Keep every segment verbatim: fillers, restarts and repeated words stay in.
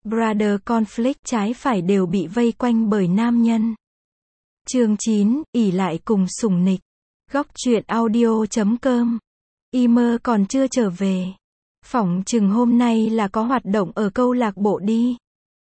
Brother conflict trái phải đều bị vây quanh bởi nam nhân. Chương chín, ỷ lại cùng sủng nịch. Góc truyện audio chấm com. Emer còn chưa trở về. Phỏng chừng hôm nay là có hoạt động ở câu lạc bộ đi.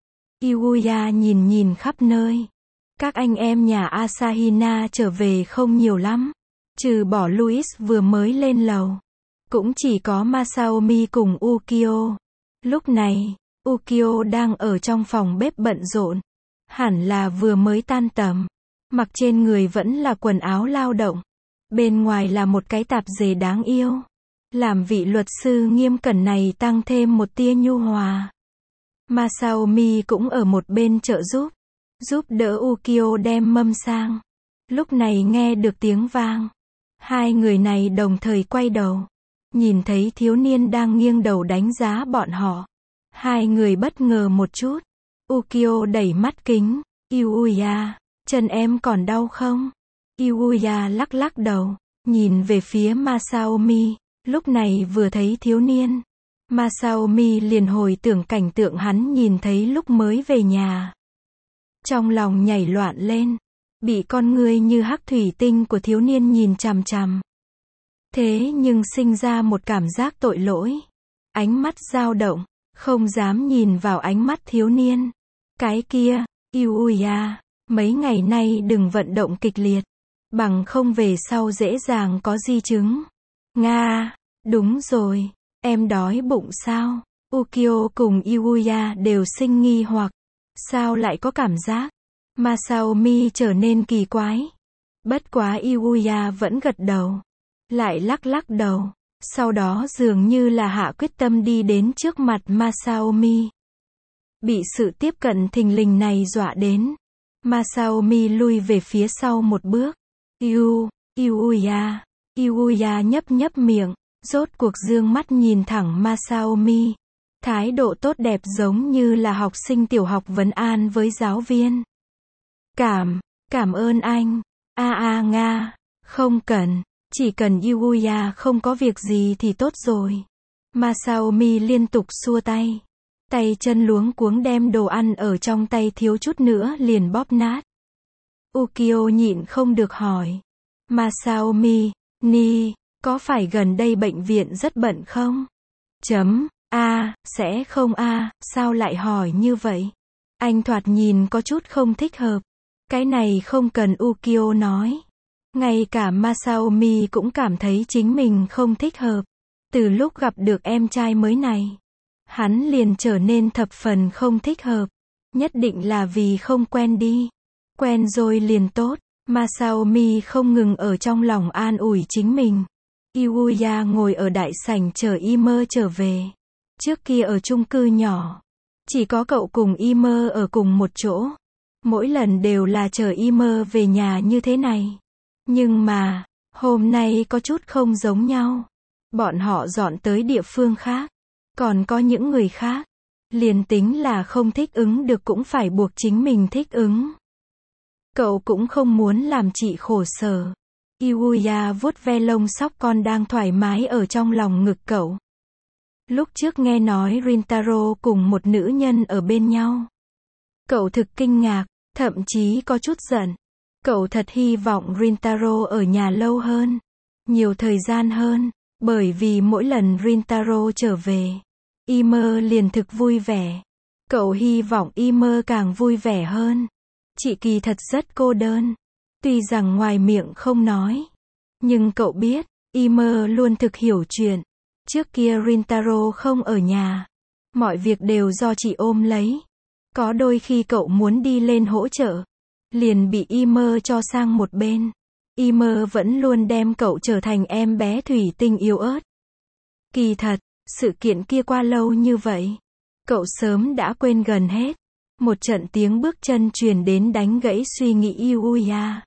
Yuya nhìn nhìn khắp nơi. Các anh em nhà Asahina trở về không nhiều lắm. Trừ bỏ Louis vừa mới lên lầu. Cũng chỉ có Masaomi cùng Ukyo. Lúc này, Ukyo đang ở trong phòng bếp bận rộn. Hẳn là vừa mới tan tầm. Mặc trên người vẫn là quần áo lao động. Bên ngoài là một cái tạp dề đáng yêu. Làm vị luật sư nghiêm cẩn này tăng thêm một tia nhu hòa. Masaomi cũng ở một bên trợ giúp. Giúp đỡ Ukyo đem mâm sang. Lúc này nghe được tiếng vang. Hai người này đồng thời quay đầu. Nhìn thấy thiếu niên đang nghiêng đầu đánh giá bọn họ. Hai người bất ngờ một chút. Ukyo đẩy mắt kính. Yuya, chân em còn đau không? Yuya lắc lắc đầu. Nhìn về phía Masaomi. Lúc này vừa thấy thiếu niên. Masaomi liền hồi tưởng cảnh tượng hắn nhìn thấy lúc mới về nhà. Trong lòng nhảy loạn lên. Bị con người như hắc thủy tinh của thiếu niên nhìn chằm chằm. Thế nhưng sinh ra một cảm giác tội lỗi. Ánh mắt dao động. Không dám nhìn vào ánh mắt thiếu niên. Cái kia, Yuya, mấy ngày nay đừng vận động kịch liệt. Bằng không về sau dễ dàng có di chứng. Nga, đúng rồi, em đói bụng sao? Ukyo cùng Yuya đều sinh nghi hoặc. Sao lại có cảm giác? Masaomi trở nên kỳ quái. Bất quá Yuya vẫn gật đầu. Lại lắc lắc đầu. Sau đó dường như là hạ quyết tâm đi đến trước mặt Masaomi. Bị sự tiếp cận thình lình này dọa đến. Masaomi lui về phía sau một bước. Yu, Yuya, Yuya nhấp nhấp miệng. Rốt cuộc dương mắt nhìn thẳng Masaomi. Thái độ tốt đẹp giống như là học sinh tiểu học vấn an với giáo viên. Cảm, cảm ơn anh. A a nga, không cần. Chỉ cần Yuya không có việc gì thì tốt rồi. Masaomi liên tục xua tay. Tay chân luống cuống đem đồ ăn ở trong tay thiếu chút nữa liền bóp nát. Ukyo nhịn không được hỏi. Masaomi, ni, có phải gần đây bệnh viện rất bận không? Chấm, a, sẽ không a, sao lại hỏi như vậy? Anh thoạt nhìn có chút không thích hợp. Cái này không cần Ukyo nói. Ngay cả Masaomi cũng cảm thấy chính mình không thích hợp. Từ lúc gặp được em trai mới này, hắn liền trở nên thập phần không thích hợp. Nhất định là vì không quen đi. Quen rồi liền tốt. Masaomi không ngừng ở trong lòng an ủi chính mình. Yuya ngồi ở đại sảnh chờ Emer trở về. Trước kia ở chung cư nhỏ, chỉ có cậu cùng Emer ở cùng một chỗ. Mỗi lần đều là chờ Emer về nhà như thế này. Nhưng mà, hôm nay có chút không giống nhau. Bọn họ dọn tới địa phương khác. Còn có những người khác. Liền tính là không thích ứng được cũng phải buộc chính mình thích ứng. Cậu cũng không muốn làm chị khổ sở. Yuya vuốt ve lông sóc con đang thoải mái ở trong lòng ngực cậu. Lúc trước nghe nói Rintaro cùng một nữ nhân ở bên nhau. Cậu thực kinh ngạc, thậm chí có chút giận. Cậu thật hy vọng Rintaro ở nhà lâu hơn. Nhiều thời gian hơn. Bởi vì mỗi lần Rintaro trở về, Emer liền thực vui vẻ. Cậu hy vọng Emer càng vui vẻ hơn. Chị kỳ thật rất cô đơn. Tuy rằng ngoài miệng không nói. Nhưng cậu biết, Emer luôn thực hiểu chuyện. Trước kia Rintaro không ở nhà. Mọi việc đều do chị ôm lấy. Có đôi khi cậu muốn đi lên hỗ trợ. Liền bị Emer cho sang một bên. Emer vẫn luôn đem cậu trở thành em bé thủy tinh yếu ớt. Kỳ thật, sự kiện kia qua lâu như vậy. Cậu sớm đã quên gần hết. Một trận tiếng bước chân truyền đến đánh gãy suy nghĩ Yuya.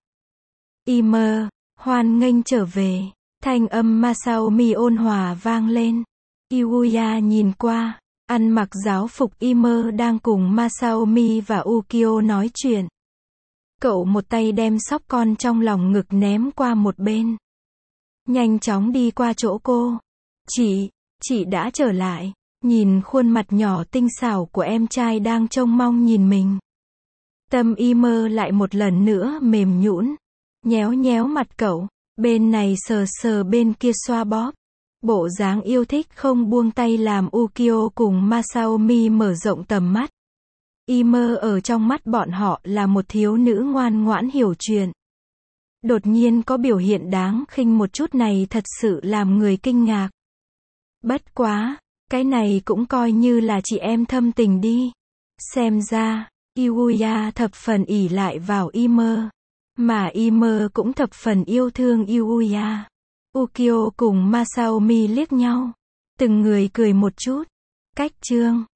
Emer, hoan nghênh trở về. Thanh âm Masaomi ôn hòa vang lên. Yuya nhìn qua. Ăn mặc giáo phục Emer đang cùng Masaomi và Ukyo nói chuyện. Cậu một tay đem sóc con trong lòng ngực ném qua một bên. Nhanh chóng đi qua chỗ cô. Chị, chị đã trở lại. nhìn khuôn mặt nhỏ tinh xảo của em trai đang trông mong nhìn mình. Tâm Ymer lại một lần nữa mềm nhũn, nhéo nhéo mặt cậu, bên này sờ sờ bên kia xoa bóp. Bộ dáng yêu thích không buông tay làm Ukyo cùng Masaomi mở rộng tầm mắt. Ymer ở trong mắt bọn họ là một thiếu nữ ngoan ngoãn hiểu chuyện. Đột nhiên có biểu hiện đáng khinh một chút này thật sự làm người kinh ngạc. Bất quá, cái này cũng coi như là chị em thâm tình đi. Xem ra, Yuuya thập phần ỷ lại vào Ymer, mà Ymer cũng thập phần yêu thương Yuuya. Ukyo cùng Masaomi liếc nhau, từng người cười một chút. Cách chương